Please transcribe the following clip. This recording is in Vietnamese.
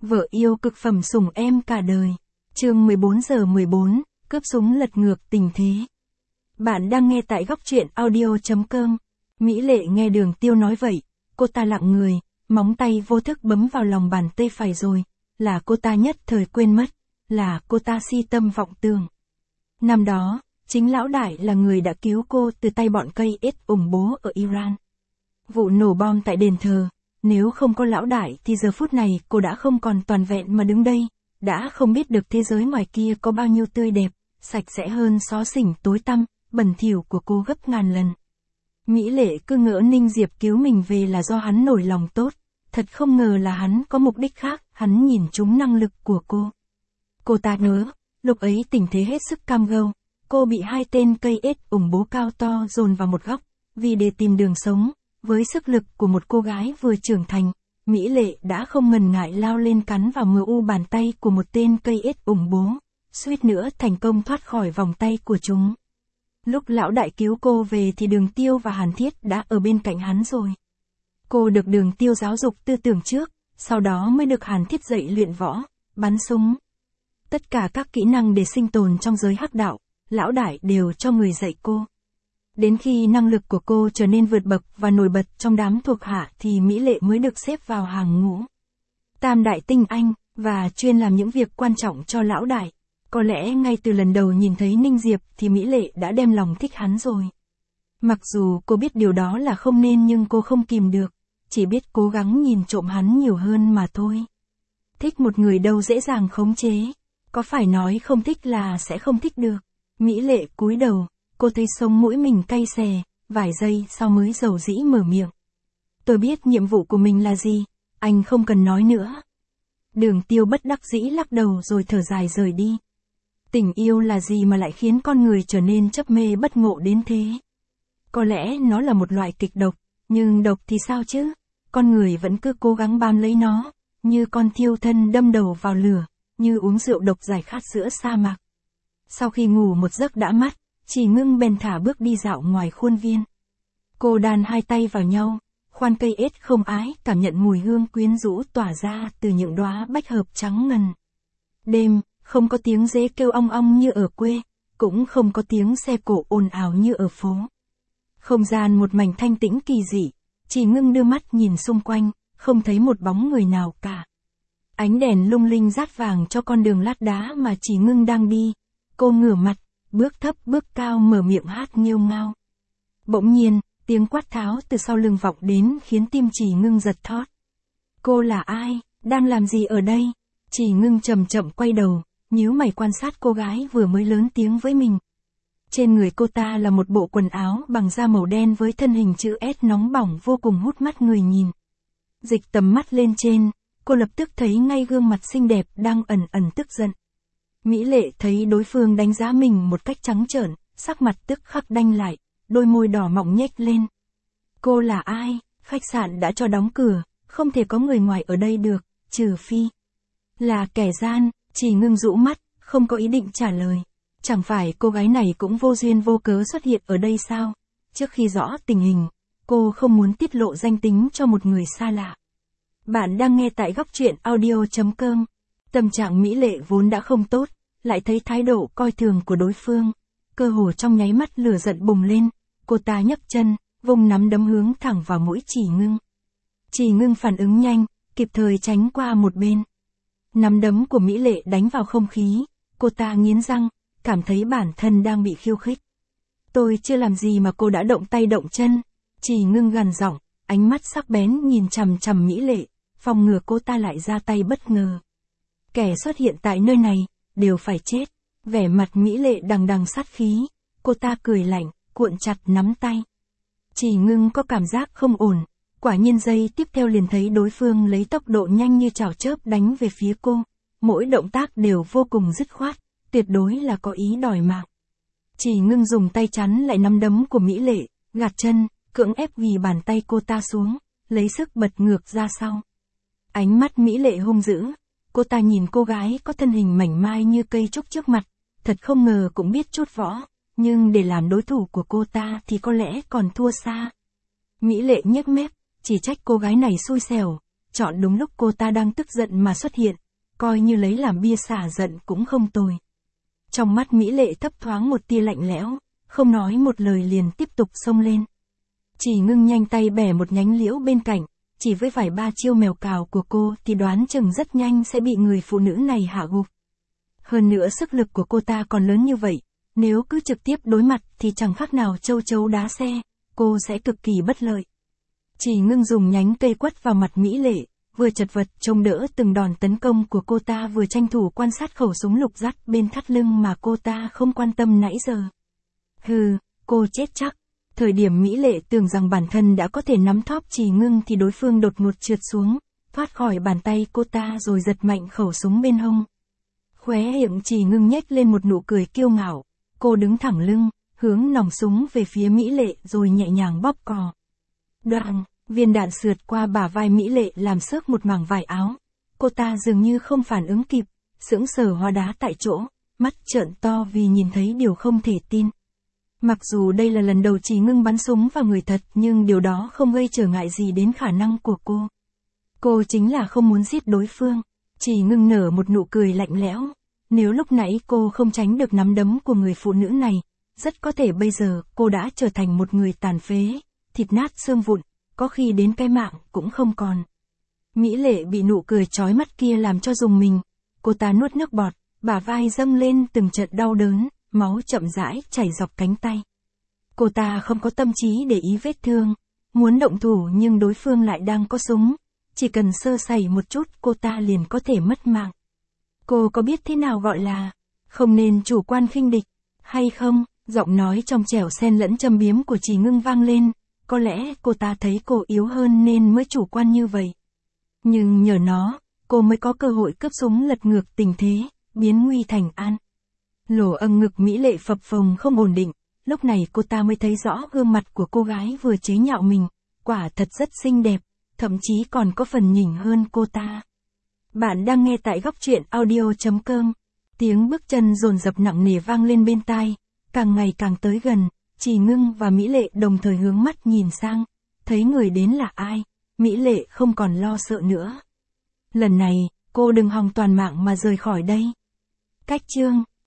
Vợ yêu cực phẩm sủng em cả đời. Chương 14:14, cướp súng lật ngược tình thế. Bạn đang nghe tại góc truyện audio.com. Mỹ Lệ nghe Đường Tiêu nói vậy, cô ta lặng người, móng tay vô thức bấm vào lòng bàn tay phải rồi, là cô ta nhất thời quên mất, là cô ta si tâm vọng tưởng. Năm đó, chính lão đại là người đã cứu cô từ tay bọn cây ết ủng bố ở Iran. Vụ nổ bom tại đền thờ, nếu không có lão đại thì giờ phút này cô đã không còn toàn vẹn mà đứng đây, đã không biết được thế giới ngoài kia có bao nhiêu tươi đẹp, sạch sẽ hơn xó xỉnh tối tăm, bẩn thỉu của cô gấp ngàn lần. Mỹ Lệ cứ ngỡ Ninh Diệp cứu mình về là do hắn nổi lòng tốt, thật không ngờ là hắn có mục đích khác, hắn nhìn trúng năng lực của cô. Cô ta nhớ, lúc ấy tình thế hết sức cam go, cô bị hai tên cây ết ủng bố cao to dồn vào một góc, vì để tìm đường sống, với sức lực của một cô gái vừa trưởng thành, Mỹ Lệ đã không ngần ngại lao lên cắn vào mu bàn tay của một tên cây ết ủng bố, suýt nữa thành công thoát khỏi vòng tay của chúng. Lúc lão đại cứu cô về thì Đường Tiêu và Hàn Thiết đã ở bên cạnh hắn rồi. Cô được Đường Tiêu giáo dục tư tưởng trước, sau đó mới được Hàn Thiết dạy luyện võ, bắn súng. Tất cả các kỹ năng để sinh tồn trong giới hắc đạo, lão đại đều cho người dạy cô. Đến khi năng lực của cô trở nên vượt bậc và nổi bật trong đám thuộc hạ thì Mỹ Lệ mới được xếp vào hàng ngũ tam đại tinh anh, và chuyên làm những việc quan trọng cho lão đại. Có lẽ ngay từ lần đầu nhìn thấy Ninh Diệp thì Mỹ Lệ đã đem lòng thích hắn rồi. Mặc dù cô biết điều đó là không nên nhưng cô không kìm được, chỉ biết cố gắng nhìn trộm hắn nhiều hơn mà thôi. Thích một người đâu dễ dàng khống chế, có phải nói không thích là sẽ không thích được. Mỹ Lệ cúi đầu, cô thấy sống mũi mình cay xè, vài giây sau mới dầu dĩ mở miệng. Tôi biết nhiệm vụ của mình là gì, anh không cần nói nữa. Đường Tiêu bất đắc dĩ lắc đầu rồi thở dài rời đi. Tình yêu là gì mà lại khiến con người trở nên chấp mê bất ngộ đến thế? Có lẽ nó là một loại kịch độc, nhưng độc thì sao chứ? Con người vẫn cứ cố gắng bám lấy nó, như con thiêu thân đâm đầu vào lửa, như uống rượu độc giải khát giữa sa mạc. Sau khi ngủ một giấc đã mắt, Chỉ Ngưng bèn thả bước đi dạo ngoài khuôn viên. Cô đan hai tay vào nhau, khoan cây ết không ái cảm nhận mùi hương quyến rũ tỏa ra từ những đóa bách hợp trắng ngần. Đêm, không có tiếng dế kêu ong ong như ở quê, cũng không có tiếng xe cộ ồn ào như ở phố. Không gian một mảnh thanh tĩnh kỳ dị, Chỉ Ngưng đưa mắt nhìn xung quanh, không thấy một bóng người nào cả. Ánh đèn lung linh rát vàng cho con đường lát đá mà Chỉ Ngưng đang đi, cô ngửa mặt, bước thấp bước cao mở miệng hát nghêu ngao. Bỗng nhiên, tiếng quát tháo từ sau lưng vọng đến khiến tim Chỉ Ngưng giật thót. Cô là ai, đang làm gì ở đây? Chỉ Ngưng chậm chậm quay đầu, nhíu mày quan sát cô gái vừa mới lớn tiếng với mình. Trên người cô ta là một bộ quần áo bằng da màu đen với thân hình chữ S nóng bỏng vô cùng hút mắt người nhìn. Dịch tầm mắt lên trên, cô lập tức thấy ngay gương mặt xinh đẹp đang ẩn ẩn tức giận. Mỹ Lệ thấy đối phương đánh giá mình một cách trắng trợn, sắc mặt tức khắc đanh lại, đôi môi đỏ mọng nhếch lên. Cô là ai? Khách sạn đã cho đóng cửa, không thể có người ngoài ở đây được, trừ phi là kẻ gian. Chỉ Ngưng rũ mắt, không có ý định trả lời. Chẳng phải cô gái này cũng vô duyên vô cớ xuất hiện ở đây sao? Trước khi rõ tình hình, cô không muốn tiết lộ danh tính cho một người xa lạ. Bạn đang nghe tại góc truyện audio.com. Tâm trạng Mỹ Lệ vốn đã không tốt, lại thấy thái độ coi thường của đối phương. Cơ hồ trong nháy mắt lửa giận bùng lên, cô ta nhấc chân, vùng nắm đấm hướng thẳng vào mũi Chỉ Ngưng. Chỉ Ngưng phản ứng nhanh, kịp thời tránh qua một bên. Nắm đấm của Mỹ Lệ đánh vào không khí, cô ta nghiến răng, cảm thấy bản thân đang bị khiêu khích. Tôi chưa làm gì mà cô đã động tay động chân. Chỉ Ngưng gằn giọng, ánh mắt sắc bén nhìn chằm chằm Mỹ Lệ, phòng ngừa cô ta lại ra tay bất ngờ. Kẻ xuất hiện tại nơi này, đều phải chết. Vẻ mặt Mỹ Lệ đằng đằng sát khí, cô ta cười lạnh, cuộn chặt nắm tay. Chỉ Ngưng có cảm giác không ổn. Quả nhiên giây tiếp theo liền thấy đối phương lấy tốc độ nhanh như chảo chớp đánh về phía cô. Mỗi động tác đều vô cùng dứt khoát, tuyệt đối là có ý đòi mạng. Chỉ Ngưng dùng tay chắn lại nắm đấm của Mỹ Lệ, gạt chân, cưỡng ép ghi bàn tay cô ta xuống, lấy sức bật ngược ra sau. Ánh mắt Mỹ Lệ hung dữ, cô ta nhìn cô gái có thân hình mảnh mai như cây trúc trước mặt, thật không ngờ cũng biết chút võ, nhưng để làm đối thủ của cô ta thì có lẽ còn thua xa. Mỹ Lệ nhếch mép, chỉ trách cô gái này xui xẻo, chọn đúng lúc cô ta đang tức giận mà xuất hiện, coi như lấy làm bia xả giận cũng không tồi. Trong mắt Mỹ Lệ thấp thoáng một tia lạnh lẽo, không nói một lời liền tiếp tục xông lên. Chỉ Ngưng nhanh tay bẻ một nhánh liễu bên cạnh, chỉ với vài ba chiêu mèo cào của cô thì đoán chừng rất nhanh sẽ bị người phụ nữ này hạ gục. Hơn nữa sức lực của cô ta còn lớn như vậy, nếu cứ trực tiếp đối mặt thì chẳng khác nào châu chấu đá xe, cô sẽ cực kỳ bất lợi. Chỉ Ngưng dùng nhánh cây quất vào mặt Mỹ Lệ, vừa chật vật trông đỡ từng đòn tấn công của cô ta vừa tranh thủ quan sát khẩu súng lục dắt bên thắt lưng mà cô ta không quan tâm nãy giờ. Hừ, cô chết chắc. Thời điểm Mỹ Lệ tưởng rằng bản thân đã có thể nắm thóp Chỉ Ngưng thì đối phương đột ngột trượt xuống, thoát khỏi bàn tay cô ta rồi giật mạnh khẩu súng bên hông. Khóe miệng Chỉ Ngưng nhếch lên một nụ cười kiêu ngạo, cô đứng thẳng lưng, hướng nòng súng về phía Mỹ Lệ rồi nhẹ nhàng bóp cò. Đoạn, viên đạn sượt qua bả vai Mỹ Lệ làm xước một mảng vải áo. Cô ta dường như không phản ứng kịp, sững sờ hóa đá tại chỗ, mắt trợn to vì nhìn thấy điều không thể tin. Mặc dù đây là lần đầu Chỉ Ngưng bắn súng vào người thật nhưng điều đó không gây trở ngại gì đến khả năng của cô. Cô chính là không muốn giết đối phương. Chỉ Ngưng nở một nụ cười lạnh lẽo. Nếu lúc nãy cô không tránh được nắm đấm của người phụ nữ này, rất có thể bây giờ cô đã trở thành một người tàn phế, thịt nát xương vụn, có khi đến cái mạng cũng không còn. Mỹ Lệ bị nụ cười chói mắt kia làm cho rùng mình. Cô ta nuốt nước bọt, bả vai dâng lên từng trận đau đớn, máu chậm rãi chảy dọc cánh tay. Cô ta không có tâm trí để ý vết thương, muốn động thủ nhưng đối phương lại đang có súng, chỉ cần sơ sẩy một chút cô ta liền có thể mất mạng. Cô có biết thế nào gọi là không nên chủ quan khinh địch, hay không? Giọng nói trong trẻo xen lẫn châm biếm của Chỉ Ngưng vang lên, có lẽ cô ta thấy cô yếu hơn nên mới chủ quan như vậy. Nhưng nhờ nó, cô mới có cơ hội cướp súng lật ngược tình thế, biến nguy thành an. Lỗ âng ngực Mỹ Lệ phập phồng không ổn định, lúc này cô ta mới thấy rõ gương mặt của cô gái vừa chế nhạo mình, quả thật rất xinh đẹp, thậm chí còn có phần nhỉnh hơn cô ta. Bạn đang nghe tại góc truyện audio.com, tiếng bước chân dồn dập nặng nề vang lên bên tai, càng ngày càng tới gần, Chỉ Ngưng và Mỹ Lệ đồng thời hướng mắt nhìn sang, thấy người đến là ai, Mỹ Lệ không còn lo sợ nữa. Lần này, cô đừng hòng toàn mạng mà rời khỏi đây. Cách chương